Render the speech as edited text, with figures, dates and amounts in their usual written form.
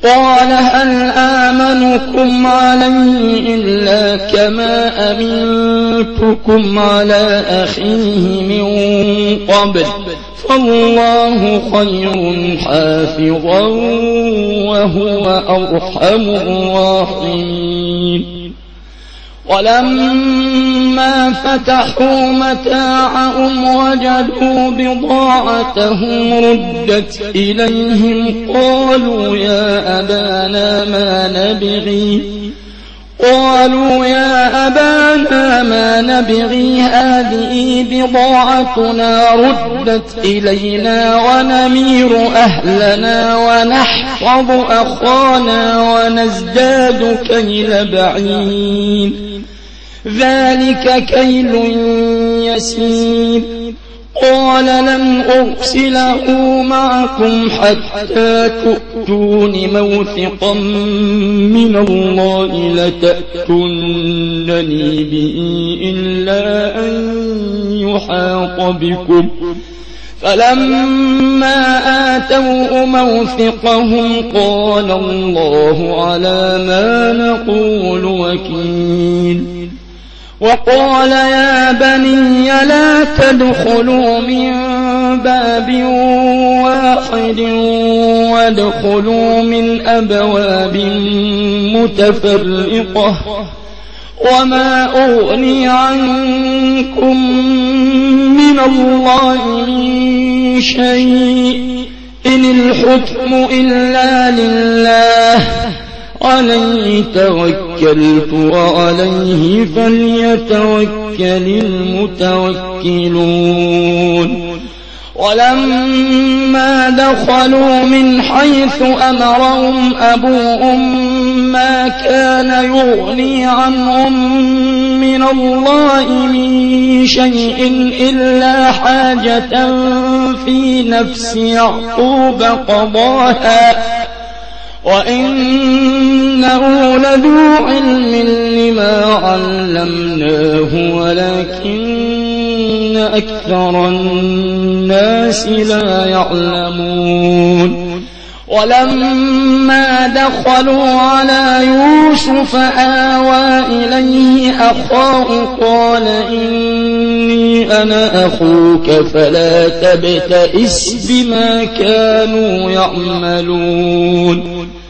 قال هل آمنكم عليه إلا كما أمنتكم على أخيه من قبل فالله خير حافظا وهو أرحم الراحمين. ولما فتحوا متاعهم وجدوا بضاعتهم ردت إليهم قالوا يا أبانا ما نبغي هذه بضاعتنا ردت إلينا ونمير أهلنا ونحفظ أخانا ونزداد كيل بعيد ذلك كيل يسير. قال لن أرسله معكم حتى تؤتون موثقا من الله لتأتونني به إلا أن يحاط بكم. فلما آتوا موثقهم قال الله على ما نقول وكيل. وقال يا بني لا تدخلوا من باب واحد وادخلوا من أبواب متفرقة وما أغني عنكم من الله من شيء إن الحكم إلا لله عليه توكلت وعليه فليتوكل المتوكلون. ولما دخلوا من حيث أمرهم أبوهم ما كان يغني عنهم من الله من شيء إلا حاجة في نفس يعقوب قضاها وإنه لذو علم لما علمناه ولكن أكثر الناس لا يعلمون. ولما دخلوا على يوسف آوى إليه أخاه قال إني أنا أخوك فلا تبتئس بما كانوا يعملون.